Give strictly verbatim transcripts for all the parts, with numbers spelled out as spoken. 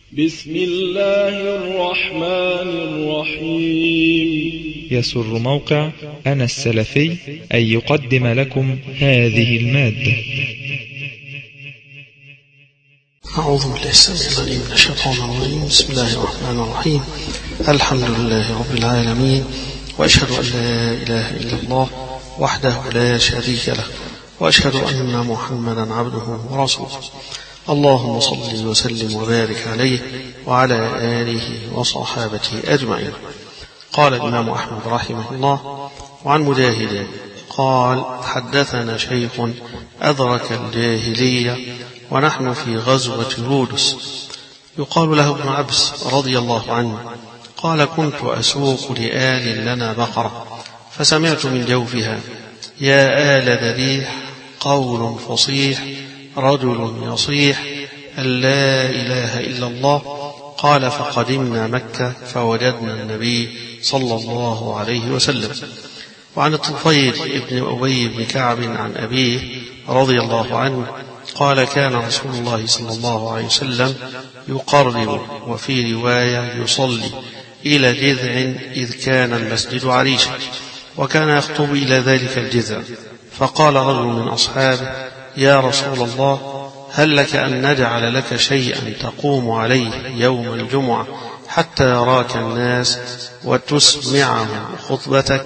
بسم الله الرحمن الرحيم. يسر موقع أنا السلفي أن يقدم لكم هذه المادة. أعوذ بالله السميع العليم من الشيطان الرجيم. بسم الله الرحمن الرحيم. الحمد لله رب العالمين، وأشهد أن لا إله إلا الله وحده لا شريك له، وأشهد أن محمدا عبده ورسوله. اللهم صل وسلم وبارك عليه وعلى آله وصحابته أجمعين. قال الإمام أحمد رحمه الله: وعن مجاهد قال: حدثنا شيخ أدرك الجاهلية ونحن في غزوة رودس يقال له ابن عبس رضي الله عنه، قال: كنت أسوق لآل لنا بقرة فسمعت من جوفها: يا آل ذبيح، قول فصيح، رجل يصيح، أن لا إله إلا الله. قال: فقدمنا مكة فوجدنا النبي صلى الله عليه وسلم. وعن الطفيل ابن أبي بن كعب عن أبيه رضي الله عنه قال: كان رسول الله صلى الله عليه وسلم يقرب، وفي رواية يصلي، إلى جذع إذ كان المسجد عريشا، وكان يخطب إلى ذلك الجذع. فقال رجل من أصحابه: يا رسول الله، هل لك أن نجعل لك شيئا تقوم عليه يوم الجمعة حتى يراك الناس وتسمعهم خطبتك؟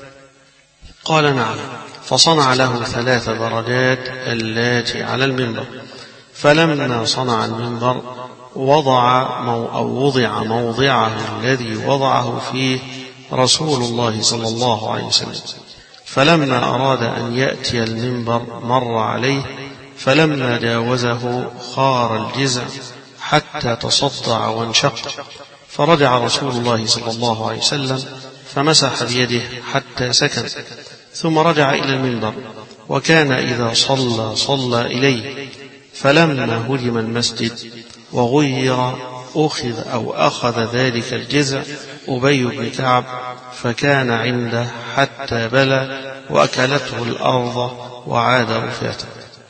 قال: نعم. فصنع له ثلاث درجات اللاتي على المنبر. فلما صنع المنبر وضع مو أو وضع موضعه الذي وضعه فيه رسول الله صلى الله عليه وسلم. فلما أراد أن يأتي المنبر مر عليه، فلما جاوزه خار الجذع حتى تصدع وانشق، فرجع رسول الله صلى الله عليه وسلم فمسح بيده حتى سكن، ثم رجع إلى المنبر، وكان إذا صلى صلى إليه. فلما هدم المسجد وغير أخذ أو أخذ ذلك الجذع أبي بن كعب، فكان عنده حتى بلى وأكلته الأرض وعاد رفاته.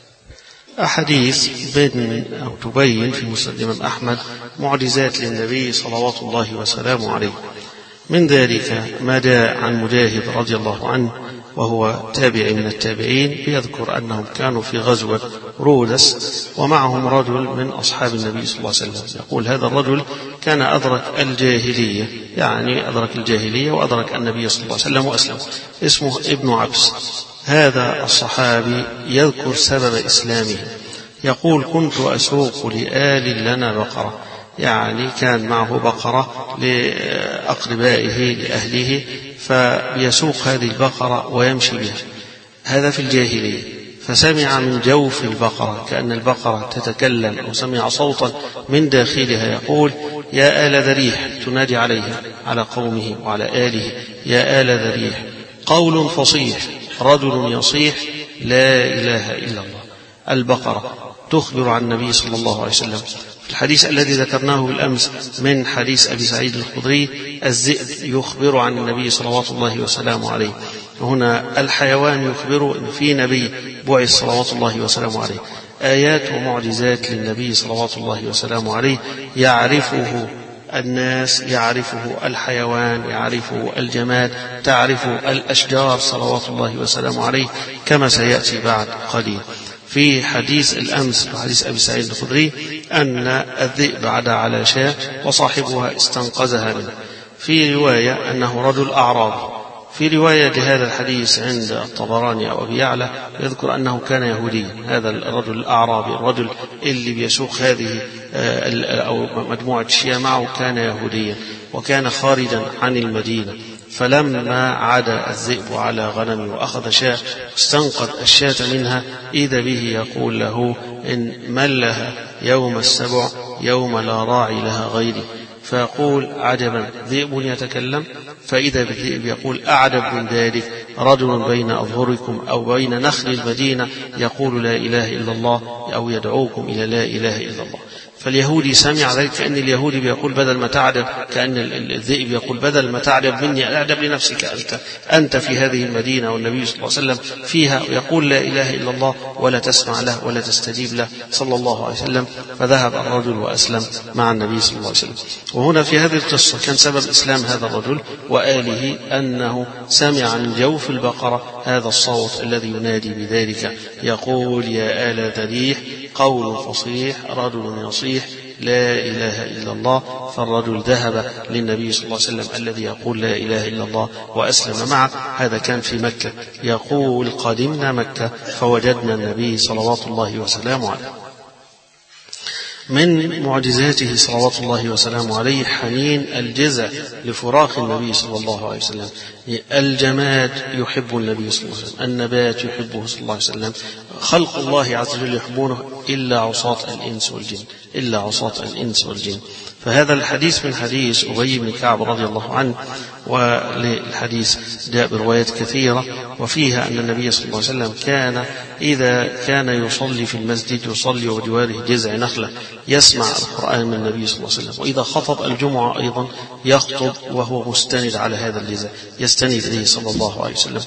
أحاديث بين أو تبين في مسند الإمام أحمد معجزات للنبي صلوات الله وسلامه عليه. من ذلك ما جاء عن مجاهد رضي الله عنه، وهو تابع من التابعين، يذكر أنهم كانوا في غزوة رودس ومعهم رجل من أصحاب النبي صلى الله عليه وسلم. يقول: هذا الرجل كان أدرك الجاهلية، يعني أدرك الجاهلية وأدرك النبي صلى الله عليه وسلم وأسلم، اسمه ابن عبس. هذا الصحابي يذكر سبب إسلامه، يقول: كنت أسوق لآل لنا بقرة، يعني كان معه بقرة لأقربائه لأهله، فيسوق هذه البقرة ويمشي بها. هذا في الجاهلية. فسمع من جوف البقرة كأن البقرة تتكلم، أو سمع صوتا من داخلها يقول: يا آل ذريح، تنادي عليها على قومه وعلى آله: يا آل ذريح، قول فصيح، رجل يصيح، لا إله إلا الله. البقرة تخبر عن النبي صلى الله عليه وسلم. في الحديث الذي ذكرناه بالأمس من حديث أبي سعيد الخدري، الذئب يخبر عن النبي صلوات الله وسلامه عليه. هنا الحيوان يخبر أن في نبي بعث صلوات الله وسلامه عليه. آيات ومعجزات للنبي صلوات الله وسلامه عليه، يعرفه الناس، يعرفه الحيوان، يعرفه الجماد، تعرف الأشجار صلوات الله وسلامه عليه، كما سيأتي بعد قليل. في حديث الأمس في حديث أبي سعيد الخدري أن الذئب عدا على شاة وصاحبها استنقذها منه. في رواية أنه رجل أعرابي. في رواية لهذا الحديث عند الطبراني أو أبي يعلى يذكر أنه كان يهوديا. هذا الرجل الأعرابي، الرجل اللي بيسوق هذه أو مجموعة شيعة معه، كان يهوديا وكان خارجا عن المدينة. فلما عاد الذئب على غنم وأخذ شاة استنقذ الشاة منها، إذا به يقول له: إن ملها يوم السبع يوم لا راعي لها غيري. فيقول: عجبا، ذئب يتكلم؟ فإذا بالذئب يقول: أعجب من ذلك، رجل بين أظهركم أو بين نخل المدينة يقول لا إله إلا الله، أو يدعوكم إلى لا إله إلا الله. فاليهودي سمع ذلك كأن اليهودي بيقول بدل ما تعجب، كأن الذئب يقول بدل ما تعجب مني أعجب لنفسك أنت أنت في هذه المدينة والنبي صلى الله عليه وسلم فيها ويقول لا إله إلا الله ولا تسمع له ولا تستجيب له صلى الله عليه وسلم. فذهب الرجل وأسلم مع النبي صلى الله عليه وسلم. وهنا في هذه القصة كان سبب إسلام هذا الرجل وآله أنه سمع من جوف البقرة هذا الصوت الذي ينادي بذلك يقول يا آل ذريح قول فصيح رجل يصيح لا إله إلا الله. فالرجل ذهب للنبي صلى الله عليه وسلم الذي يقول لا إله إلا الله وأسلم معه. هذا كان في مكة. يقول قدمنا مكة فوجدنا النبي صلوات الله وسلامه عليه. من معجزاته صلوات الله وسلامه عليه حنين الجزع لفراق النبي صلى الله عليه وسلم. الجماد يحب النبي صلى الله عليه وسلم، النبات يحبه صلى الله عليه وسلم، خلق الله عز وجل يحبونه إلا عصاة الإنس والجن إلا عصاة الإنس والجن. فهذا الحديث من حديث أبي بن كعب رضي الله عنه، وللحديث جاء بروايات كثيرة وفيها أن النبي صلى الله عليه وسلم كان إذا كان يصلي في المسجد يصلي وجواره جذع نخلة يسمع القرآن من النبي صلى الله عليه وسلم، وإذا خطب الجمعة أيضا يخطب وهو مستند على هذا الجذع يستند إليه صلى الله عليه وسلم.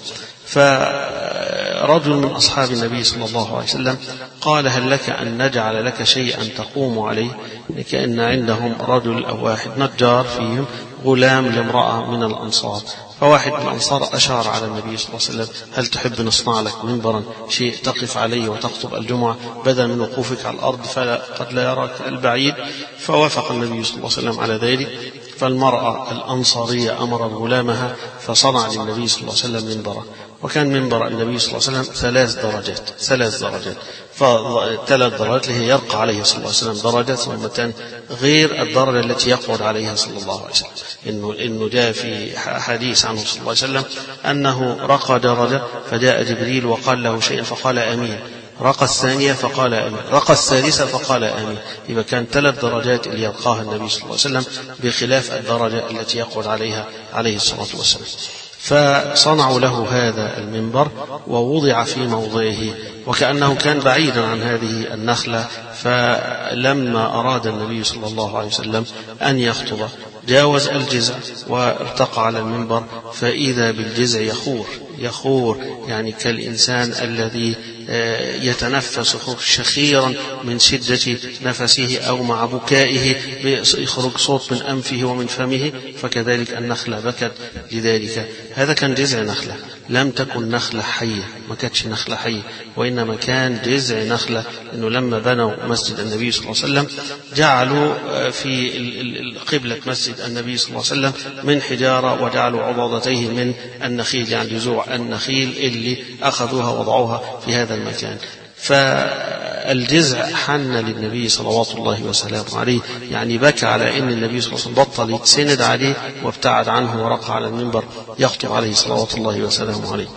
فرجل من أصحاب النبي صلى الله عليه وسلم قال هل لك أن نجعل لك شيئا تقوم عليه؟ كأن عندهم رجل أو واحد نجار فيهم غلام لامرأة من الأنصار، فواحد من الأنصار أشار على النبي صلى الله عليه وسلم هل تحب نصنع لك منبرا شيء تقف عليه وتخطب الجمعة بدل من وقوفك على الأرض فقد لا يراك البعيد؟ فوافق النبي صلى الله عليه وسلم على ذلك. فالمرأة الأنصارية أمرت غلامها فصنع للنبي صلى الله عليه وسلم منبرا. وكان منبر النبي صلى الله عليه وسلم ثلاث درجات ثلاث درجات فثلاث درجات اللي هي يرقى عليه صلى الله عليه وسلم درجة ثم غير الدرجة التي يقعد عليها صلى الله عليه وسلم. إنه إنه جاء في حديث عنه صلى الله عليه وسلم أنه رقى درجة فجاء جبريل وقال له شيئا فقال آمين، رقى الثانية فقال آمين، رقى الثالثة فقال آمين. إذا كان ثلاث درجات اللي يرقاها النبي صلى الله عليه وسلم بخلاف الدرجة التي يقعد عليها عليه الصلاة والسلام. فصنعوا له هذا المنبر ووضع في موضعه وكأنه كان بعيدا عن هذه النخلة. فلما أراد النبي صلى الله عليه وسلم أن يخطب جاوز الجزع وارتقى على المنبر فإذا بالجزع يخور يخور يعني كالإنسان الذي يتنفس شخيرا من شدة نفسه أو مع بكائه يخرج صوت من أنفه ومن فمه، فكذلك النخلة بكت لذلك. هذا كان جذع نخلة، لم تكن نخلة حية، ما كانتش نخلة حية وإنما كان جذع نخلة. إنه لما بنوا مسجد النبي صلى الله عليه وسلم جعلوا في قبلة مسجد النبي صلى الله عليه وسلم من حجارة وجعلوا عضادتيه من النخيل يعني جذوع النخيل اللي أخذوها وضعوها في هذا المكان. فالجزع حن للنبي صلوات الله وسلامه عليه، يعني بكى على أن النبي صلى الله عليه وسلم بطل يتسند عليه وابتعد عنه ورقى على المنبر يخطب عليه صلوات الله وسلامه عليه.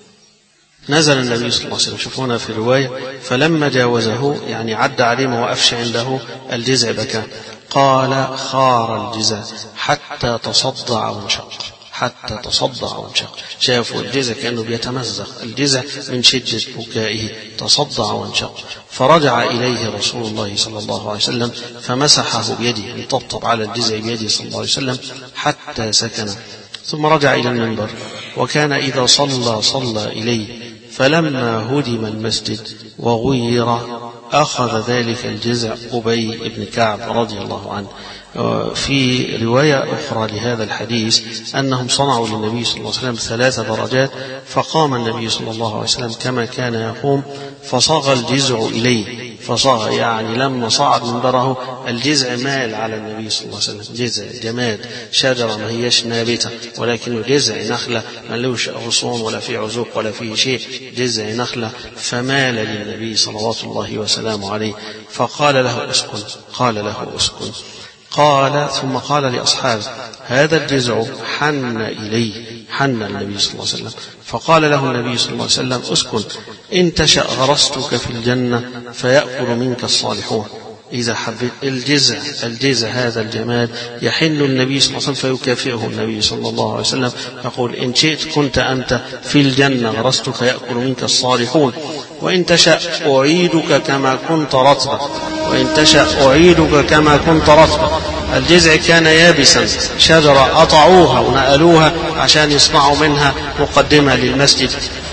نزل النبي صلى الله عليه وسلم شوفونا في الرواية فلما جاوزه يعني عد عليه ما وقفش عنده الجزع بكى. قال خار الجزع حتى تصدع وانشق حتى تصدع وانشق. شافوا الجزع كأنه بيتمزق الجزع من شدة بكائه تصدع وانشق. فرجع إليه رسول الله صلى الله عليه وسلم فمسحه بيده يطبطب على الجزع بيده صلى الله عليه وسلم حتى سكن. ثم رجع إلى المنبر وكان إذا صلى صلى إليه. فلما هدم المسجد وغير أخذ ذلك الجزع أبي بن كعب رضي الله عنه. في رواية أخرى لهذا الحديث أنهم صنعوا للنبي صلى الله عليه وسلم ثلاث درجات فقام النبي صلى الله عليه وسلم كما كان يقوم فصاغ الجزع إليه. فصاغ يعني لما صعد منبره الجزع مال على النبي صلى الله عليه وسلم. جزع جماد شجرة ما هيش نابتة ولكن جزع نخلة ما لوش غصون ولا في عزوق ولا في شيء، جزع نخلة فمال للنبي صلوات الله وسلامه عليه. فقال له اسكن قال له اسكن قال ثم قال لأصحابه هذا الجزع حن إليه حن النبي صلى الله عليه وسلم. فقال له النبي صلى الله عليه وسلم اسكن إن تشأ غرستك في الجنة فيأكل منك الصالحون. إذا حبيت الجزع الجزع هذا الجماد يحن النبي صلى الله عليه وسلم فيكافئه النبي صلى الله عليه وسلم يقول إن شئت كنت أنت في الجنة غرستك يأكل منك الصالحون. وإن تشأ أعيدك كما كنت رطبا وإن تشأ أعيدك كما كنت رطبا. الجذع كان يابسا، شجرة قطعوها ونقلوها عشان يصنعوا منها مقدمة للمسجد،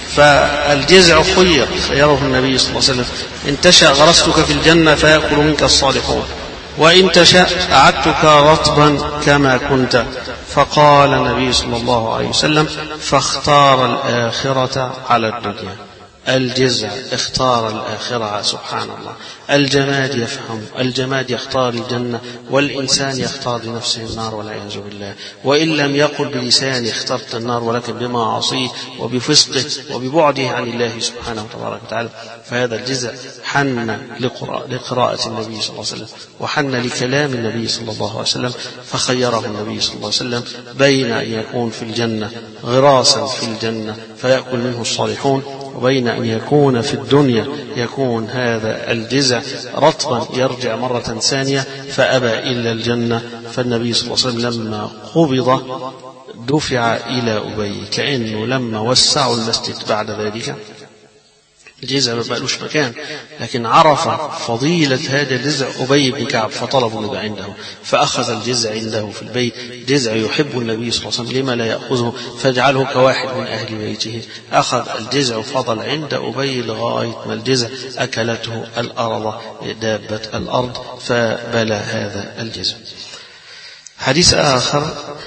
فالجذع خير خيره النبي صلى الله عليه وسلم: إن تشأ غرستك في الجنة فيأكل منك الصالحون، وإن تشأ أعدتك رطبا كما كنت. فقال النبي صلى الله عليه وسلم: فاختار الآخرة على الدنيا. الجذع اختار الآخرة، سبحان الله. الجماد يفهم، الجماد يختار الجنة، والإنسان يختار لنفسه النار والعياذ بالله. وإن لم يقل بلسانه اخترت النار، ولكن بمعاصيه وبفسقه وببعده عن الله سبحانه وتبارك وتعالى. فهذا الجذع حن لقراءة النبي صلى الله عليه وسلم، وحن لكلام النبي صلى الله عليه وسلم، فخيره النبي صلى الله عليه وسلم بين أن يكون في الجنة غراسا في الجنة فيأكل منه الصالحون، وبين أن يكون في الدنيا يكون هذا الجذع رطبا يرجع مرة ثانية، فأبى إلا الجنة. فالنبي صلى الله عليه وسلم لما قبض دفع إلى أبي، كأنه لما وسعوا المسجد بعد ذلك الجذع ما بقالوش مكان، لكن عرف فضيلة هذا الجذع أبي بن كعب فطلبوا يبقى عنده، فأخذ الجذع عنده في البيت. جذع يحب النبي صلى الله عليه وسلم، لما لا يأخذه فاجعله كواحد من أهل بيته. أخذ الجذع فضل عند أبي لغاية ما الجذع أكلته الأرض دابة الأرض فبلى هذا الجذع. حديث آخر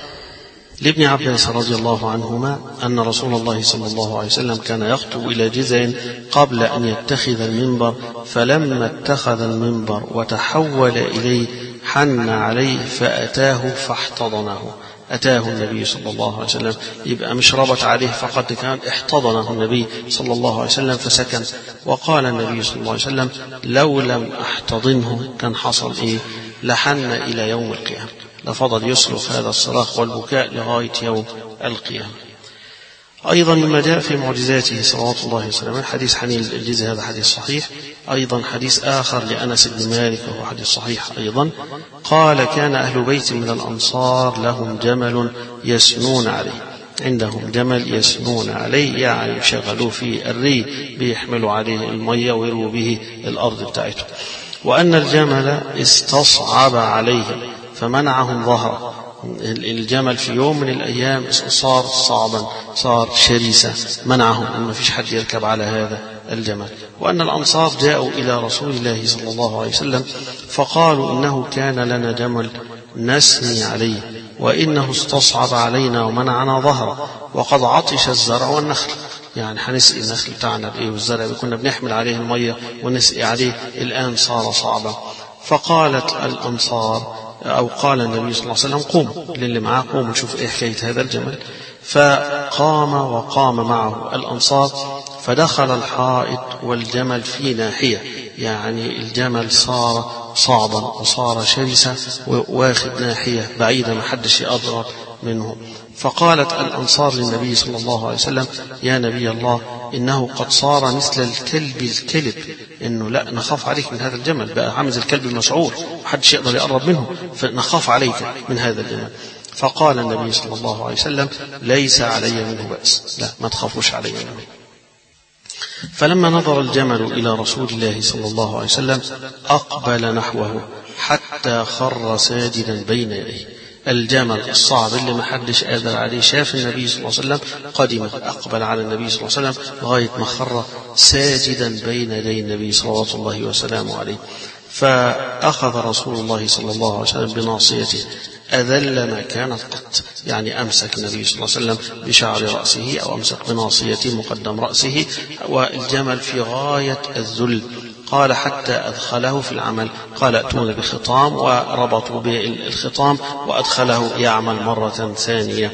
لابن عباس رضي الله عنهما أن رسول الله صلى الله عليه وسلم كان يخطب إلى جذع قبل أن يتخذ المنبر، فلما اتخذ المنبر وتحول إليه حن عليه فأتاه فاحتضنه. أتاه النبي صلى الله عليه وسلم، يبقى مش ربط عليه فقط، كان احتضنه النبي صلى الله عليه وسلم فسكن. وقال النبي صلى الله عليه وسلم: لو لم أحتضنه كان حصل إيه؟ لحن إلى يوم القيامة، لفضل يصرخ هذا الصراخ والبكاء لغاية يوم القيامة. أيضا مما جاء في معجزاته صلوات الله وسلامه حديث حنين الجذع، هذا حديث صحيح. أيضا حديث آخر لأنس بن مالك وهو حديث صحيح أيضا، قال: كان أهل بيت من الأنصار لهم جمل يسنون عليه، عندهم جمل يسنون عليه، يعني شغلوا في الري بيحملوا عليه المية ويروا به الأرض بتاعته. وأن الجمل استصعب عليهم فمنعهم ظهره. الجمل في يوم من الأيام صار صعبا، صار شريسا، منعهم أن ما فيش حد يركب على هذا الجمل. وأن الأنصار جاءوا إلى رسول الله صلى الله عليه وسلم فقالوا: إنه كان لنا جمل نسني عليه، وإنه استصعب علينا ومنعنا ظهره، وقد عطش الزرع والنخل. يعني هنسقي النخل بتاعنا بإيه والزرع كنا بنحمل عليه المية ونسقي عليه، الآن صار صعبا. فقالت الأنصار أو قال النبي صلى الله عليه وسلم: قوموا للي معاه، قوموا نشوف إيه حكاية هذا الجمل. فقام وقام معه الأنصار، فدخل الحائط والجمل في ناحية، يعني الجمل صار صعبا وصار شرسا واخد ناحية بعيدة ما حدش يقدر منه. فقالت الأنصار للنبي صلى الله عليه وسلم: يا نبي الله، إنه قد صار مثل الكلب الكلب، إنه لا نخاف عليك من هذا الجمل، بقى عامل الكلب المسعور محدش يقدر يقرب منه، فنخاف عليك من هذا الجمل. فقال النبي صلى الله عليه وسلم: ليس علي منه بأس، لا ما تخافوش علي منه. فلما نظر الجمل إلى رسول الله صلى الله عليه وسلم أقبل نحوه حتى خر ساجدا بين يديه. الجمل الصعب اللي ما حدش قادر عليه شاف النبي صلى الله عليه وسلم قدم أقبل على النبي صلى الله عليه وسلم لغاية ما خر ساجدا بين يدي النبي صلوات الله وسلامه عليه. فأخذ رسول الله صلى الله عليه وسلم بناصيته أذل ما كانت قط، يعني أمسك النبي صلى الله عليه وسلم بشعر رأسه أو أمسك بناصيته مقدم رأسه، والجمل في غاية الذل. قال حتى أدخله في العمل، قال ائتون بخطام، وربطوا بالخطام وأدخله يعمل مرة ثانية.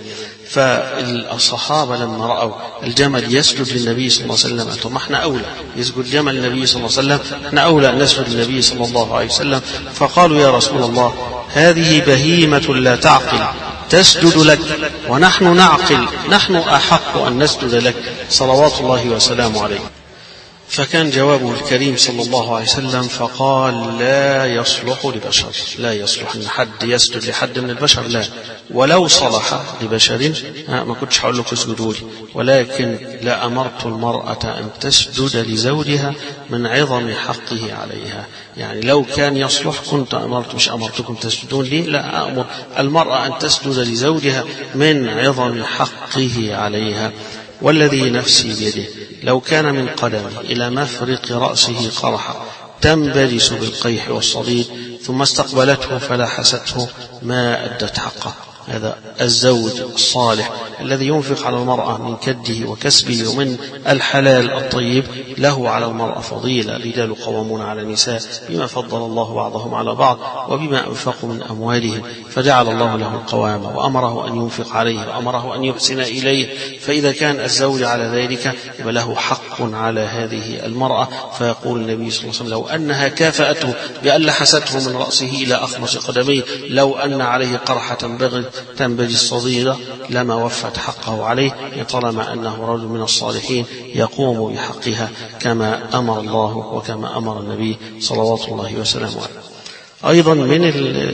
فالصحابة لما رأوا الجمل يسجد للنبي صلى الله عليه وسلم قالوا: ما احنا أولى يسجد جمل النبي صلى الله عليه وسلم، احنا أولى أن نسجد للنبي صلى الله عليه وسلم. فقالوا: يا رسول الله، هذه بهيمة لا تعقل تسجد لك ونحن نعقل، نحن أحق أن نسجد لك صلوات الله وسلامه عليه. فكان جوابه الكريم صلى الله عليه وسلم فقال لا يصلح لبشر، لا يصلح أن حد يسجد لحد من البشر، لا، ولو صلح لبشر ما كنتش هقول لك اسجدوا لي، ولكن لأمرت المرأة أن تسجد لزوجها من عظم حقه عليها. يعني لو كان يصلح كنت أمرت، مش أمرتكم تسجدون لي، لا، أمر المرأة أن تسجد لزوجها من عظم حقه عليها. والذي نفسي بيده لو كان من قدمه إلى مفرق رأسه قرحة تنبجس بالقيح والصديد ثم استقبلته فلاحسته ما أدت حقه. هذا الزوج الصالح الذي ينفق على المرأة من كده وكسبه ومن الحلال الطيب له على المرأة فضيلة. الرجال قوامون على النساء بما فضل الله بعضهم على بعض وبما أنفقوا من أموالهم، فجعل الله له القوامة وأمره أن ينفق عليه وأمره أن يحسن إليه. فإذا كان الزوج على ذلك فله حق على هذه المرأة. فيقول النبي صلى الله عليه وسلم لو أنها كافأته بأن لحسته من رأسه إلى أخمص قدميه، لو أن عليه قرحة بغل تنبجي الصديدة لما وفت حقه عليه، طالما أنه رجل من الصالحين يقوم بحقها كما أمر الله وكما أمر النبي صلوات الله وسلامه عليه. أيضا من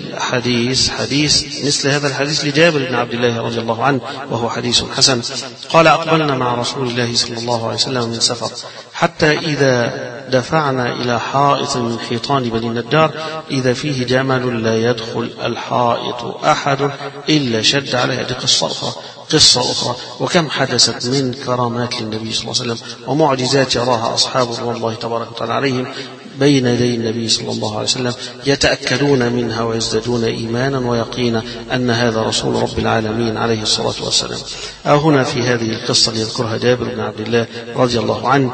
الحديث حديث مثل هذا الحديث لجابر بن عبد الله رضي الله عنه وهو حديث حسن، قال أقبلنا مع رسول الله صلى الله عليه وسلم من سفر حتى إذا دفعنا إلى حائط من حيطان بني النجار إذا فيه جمل لا يدخل الحائط أحد إلا شد عليه. هذه قصة أخرى قصة أخرى وكم حدثت من كرامات للنبي صلى الله عليه وسلم ومعجزات يراها أصحابه والله تبارك وتعالى عليهم بين يدي النبي صلى الله عليه وسلم يتأكدون منها ويزدادون إيمانا ويقينا أن هذا رسول رب العالمين عليه الصلاة والسلام. هنا في هذه القصة اللي يذكرها جابر بن عبد الله رضي الله عنه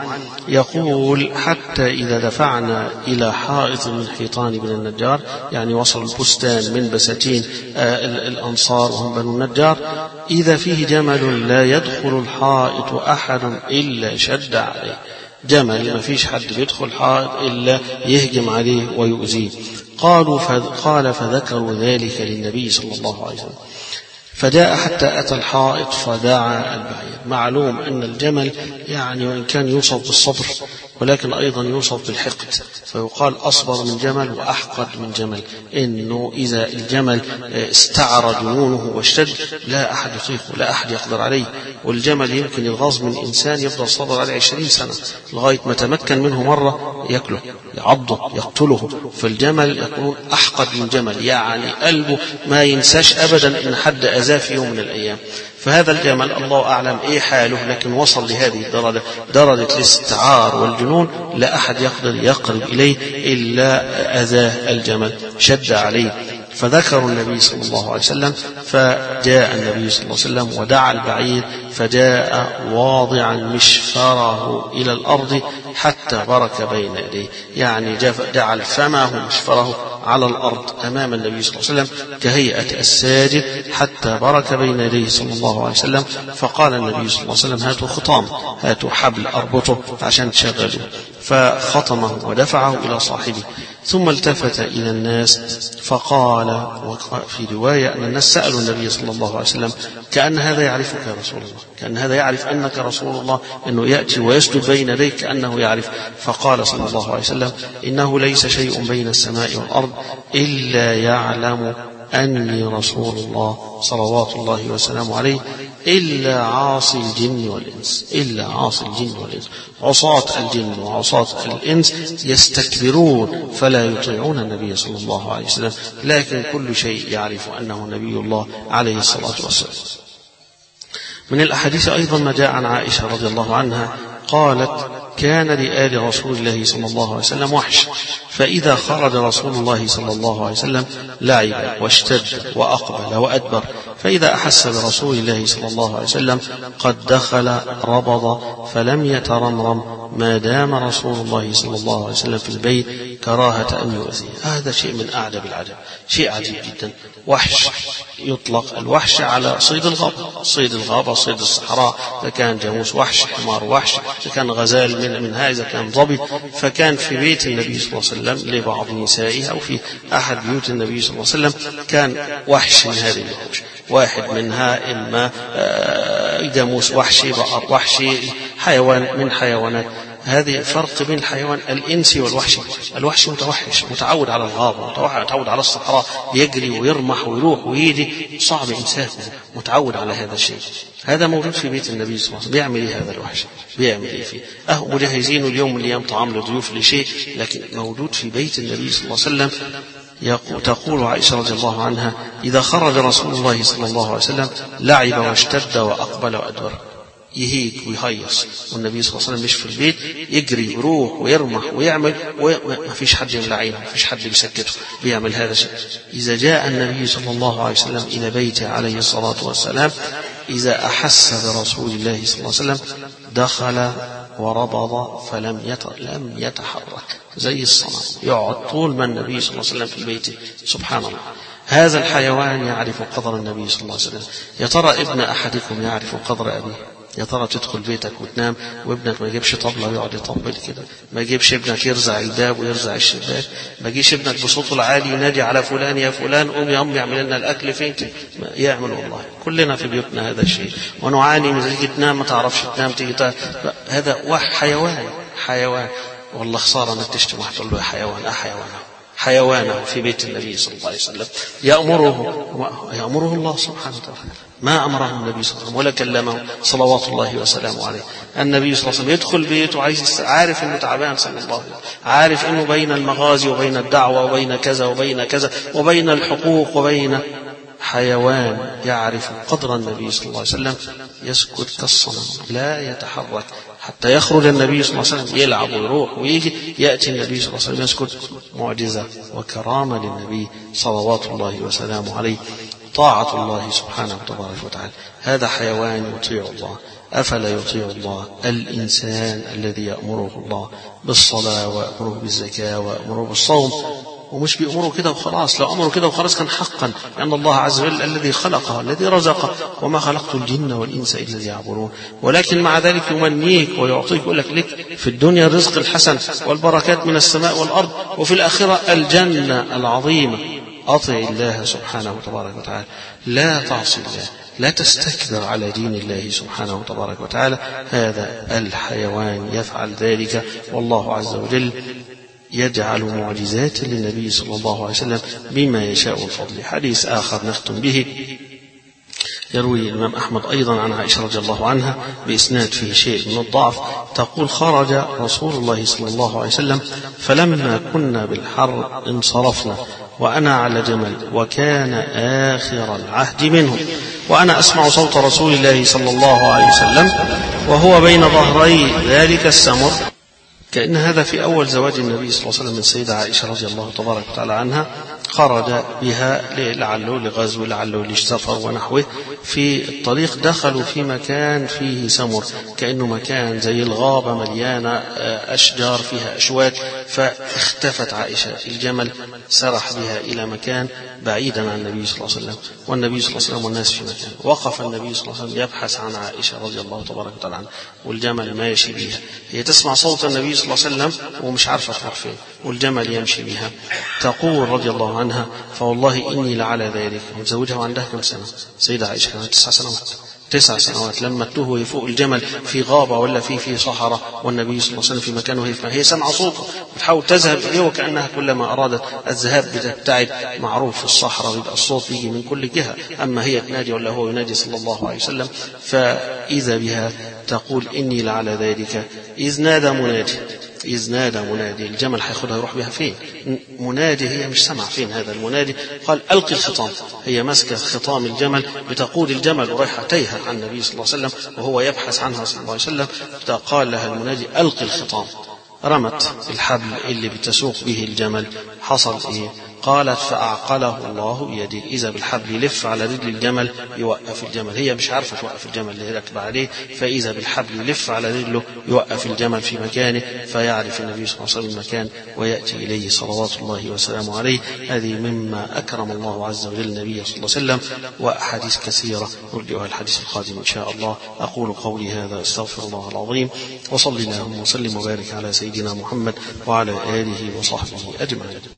يقول حتى إذا دفعنا إلى حائط من حيطان بن النجار، يعني وصل البستان من بساتين الأنصار وهم بنو النجار، إذا فيه جمل لا يدخل الحائط أحد إلا شد عليه. جمل ما فيش حد بيدخل حائط إلا يهجم عليه ويؤذيه. قالوا قال فذكروا ذلك للنبي صلى الله عليه وسلم فجاء حتى أتى الحائط فدعا البعير. معلوم أن الجمل يعني وإن كان يوصف بالصبر ولكن أيضا يوصف بالحقد، فيقال أصبر من جمل وأحقد من جمل، إنه إذا الجمل استعر جنونه واشتد لا أحد يطيقه لا أحد يقدر عليه. والجمل يمكن يغاظ من إنسان يفضل صبر عليه عشرين سنة لغاية ما تمكن منه مرة يأكله يعضه يقتله. فالجمل يكون أحقد من جمل، يعني قلبه ما ينساش أبدا إن حد أذاه في يوم من الأيام. فهذا الجمل الله أعلم إيه حاله، لكن وصل لهذه الدرجة درجة الاستعار والجنون لا أحد يقدر يقرب إليه إلا أذاه الجمل شد عليه. فذكروا النبي صلى الله عليه وسلم فجاء النبي صلى الله عليه وسلم ودعا البعير فجاء واضعا مشفره إلى الأرض حتى برك بين يديه، يعني جعل فمه مشفره على الأرض أمام النبي صلى الله عليه وسلم كهيئة الساجد حتى برك بين يديه صلى الله عليه وسلم. فقال النبي صلى الله عليه وسلم هاتوا خطام، هاتوا حبل أربطه عشان تشغلوا، فخطمه ودفعه إلى صاحبه. ثم التفت إلى الناس فقال، وفي رواية أن الناس سألوا النبي صلى الله عليه وسلم كأن هذا يعرفك يا رسول الله، كأن هذا يعرف أنك رسول الله، أنه يأتي ويسجد بين يديك كأنه يعرف. فقال صلى الله عليه وسلم إنه ليس شيء بين السماء والأرض إلا يعلم أني رسول الله صلوات الله وسلامه عليه إلا عاصي الجن والإنس، إلا عاصي الجن والإنس. عصاة الجن وعصاة الإنس يستكبرون فلا يطيعون النبي صلى الله عليه وسلم، لكن كل شيء يعرف أنه نبي الله عليه الصلاة والسلام. من الأحاديث أيضا ما جاء عن عائشة رضي الله عنها قالت كان لآل رسول الله صلى الله عليه وسلم وحش، فإذا خرج رسول الله صلى الله عليه وسلم لعب واشتد وأقبل وأدبر، فإذا أحس برسول الله صلى الله عليه وسلم قد دخل ربض فلم يترمرم ما دام رسول الله صلى الله عليه وسلم في البيت كراهة أن يؤذيه. هذا شيء من أعجب العجب، شيء عجيب جدا. وحش يطلق الوحش على صيد الغابة، صيد الغابة صيد الصحراء، إذا كان جاموس وحش، حمار وحش، إذا كان غزال من منها، إذا كان ضبي. فكان في بيت النبي صلى الله عليه وسلم لبعض نسائه أو في أحد بيوت النبي صلى الله عليه وسلم كان وحش من هذه الوحوش، واحد منها إما جاموس وحشي، بقر وحشي، حيوان من حيوانات هذه فرق بين الحيوان الإنسي والوحشي. الوحشي متوحش متعود على الغابة، متعود على الصحراء، يجري ويرمح ويروح ويجي، صعب إمساكه، متعود على هذا الشيء. هذا موجود في بيت النبي صلى الله عليه وسلم. بيعمل إيه هذا الوحش؟ بيعمل إيه فيه؟ أهو مجهزين اليوم الأيام طعام لضيوف لشيء، لكن موجود في بيت النبي صلى الله عليه وسلم. تقول عائشة رضي الله عنها: إذا خرج رسول الله صلى الله عليه وسلم لعب واشتد وأقبل وأدبر، يهيج ويهيص، والنبي صلى الله عليه وسلم مش في البيت، يجري ويروح ويرمح ويعمل، وما فيش حد يملى عينه، ما فيش حد بيسكته، بيعمل هذا الشيء. إذا جاء النبي صلى الله عليه وسلم إلى بيته عليه الصلاة والسلام، إذا أحس برسول الله صلى الله عليه وسلم دخل وربض فلم لم يتحرك زي الصنم، يقعد طول ما النبي صلى الله عليه وسلم في بيته. سبحان الله. هذا الحيوان يعرف قدر النبي صلى الله عليه وسلم. يا ترى ابن أحدكم يعرف قدر أبيه؟ يا ترى تدخل بيتك وتنام وابنك ما يجيبش طبلة ويقعد يطبل كده، ما يجيبش ابنك يرزع الباب ويرزع الشباك، ما يجيش ابنك بصوته العالي ينادي على فلان: يا فلان قوم يا أمي اعمل لنا الأكل فين؟ يعمل. والله كلنا في بيوتنا هذا الشيء، ونعاني من تيجي تنام ما تعرفش تنام، تيجي تا... هذا حيوان حيوان والله خسارة انك تشتم واحد تقول له يا حيوان. اه حيوان حيوانه في بيت النبي صلى الله عليه وسلم، يأمره يأمره الله سبحانه وتعالى، ما أمره النبي صلى الله عليه وسلم ولا كلمه صلوات الله وسلامه عليه. النبي صلى الله عليه وسلم يدخل بيته عايز، عارف انه تعبان صلى الله عليه وسلم، عارف انه بين المغازي وبين الدعوة وبين كذا وبين كذا وبين الحقوق وبين حيوان يعرف قدر النبي صلى الله عليه وسلم، يسكت كالصنم لا يتحرك حتى يخرج النبي صلى الله عليه وسلم، يلعب ويروح ويجي، يأتي النبي صلى الله عليه وسلم يسكت. معجزة وكرامة للنبي صلوات الله وسلامه عليه، طاعة الله سبحانه وتبارك وتعالى. هذا حيوان يطيع الله. أفلا يطيع الله الإنسان الذي يأمره الله بالصلاة ويأمره بالزكاة ويأمره بالصوم، ومش بيأمره كده وخلاص. لو أمره كده وخلاص كان حقا، لأن الله عز وجل الذي خلقه الذي رزقه، وما خلقت الجن والإنس إلا ليعبدون. ولكن مع ذلك يمنيك ويعطيك، يقول لك لك في الدنيا الرزق الحسن والبركات من السماء والأرض، وفي الآخرة الجنة العظيمة. أطع الله سبحانه وتبارك وتعالى، لا تعصي الله، لا تستكبر على دين الله سبحانه وتبارك وتعالى. هذا الحيوان يفعل ذلك، والله عز وجل يجعل معجزات للنبي صلى الله عليه وسلم بما يشاء الفضل. حديث آخر نختم به، يروي الإمام أحمد أيضا عن عائشة رضي الله عنها بإسناد فيه شيء من الضعف، تقول: خرج رسول الله صلى الله عليه وسلم فلما كنا بالحر انصرفنا وأنا على جمل، وكان آخر العهد منه، وأنا أسمع صوت رسول الله صلى الله عليه وسلم وهو بين ظهري ذلك السمر. كأن هذا في أول زواج النبي صلى الله عليه وسلم من سيدة عائشة رضي الله تبارك وتعالى عنها، خرج بها لعله لغزو لعله لسفر ونحوه. في الطريق دخلوا في مكان فيه سمر، كأنه مكان زي الغابة مليانة أشجار فيها أشواك، فاختفت عائشة. الجمل سرح بها إلى مكان بعيدا عن النبي صلى الله عليه وسلم، والنبي صلى الله عليه وسلم والناس في مكان. وقف النبي صلى الله عليه وسلم يبحث عن عائشة رضي الله تبارك وتعالى عنها، والجمل ماشي بها، هي تسمع صوت النبي صلى الله عليه وسلم ومش عارفة تروح فين، والجمل يمشي بها. تقول رضي الله عنها: فوالله إني لعلى ذلك. متزوجها وعندها كم سنة؟ سيدة عائشة كانت تسع سنوات تسع سنوات لما تهوي فوق الجمل في غابة ولا في في صحراء، والنبي صلى الله عليه وسلم في مكانه، وهي هي سمع صوته بتحاول تذهب إليه، وكأنها كلما أرادت الذهاب بتبتعد. معروف في الصحراء بيبقى الصوت بيجي من كل جهة، أما هي تنادي ولا هو ينادي صلى الله عليه وسلم. فإذا بها تقول: إني لعلى ذلك إذ نادى منادي إذ نادى منادي الجمل هياخدها يروح بها فين؟ منادي، هي مش سمع فين هذا المنادي. قال: ألقي الخطام. هي ماسكة خطام الجمل بتقود الجمل ورايحة تيها عن النبي صلى الله عليه وسلم وهو يبحث عنها صلى الله عليه وسلم. قال لها المنادي: ألقي الخطام. رمت الحبل اللي بتسوق به الجمل. حصل إيه؟ قالت: فأعقله الله بيده. إذا بالحبل يلف على رجل الجمل يوقف الجمل، هي مش عارفة توقف الجمل اللي راكبة عليه، فإذا بالحبل يلف على رجله يوقف الجمل في مكانه، فيعرف النبي صلى الله عليه وسلم المكان ويأتي إليه صلوات الله وسلامه عليه. هذه مما أكرم الله عز وجل النبي صلى الله عليه وسلم، وأحاديث كثيرة نرجئها الحديث القادم إن شاء الله. أقول قولي هذا، أستغفر الله العظيم، وصلي اللهم وسلم وبارك على سيدنا محمد وعلى آله وصحبه أجمعين.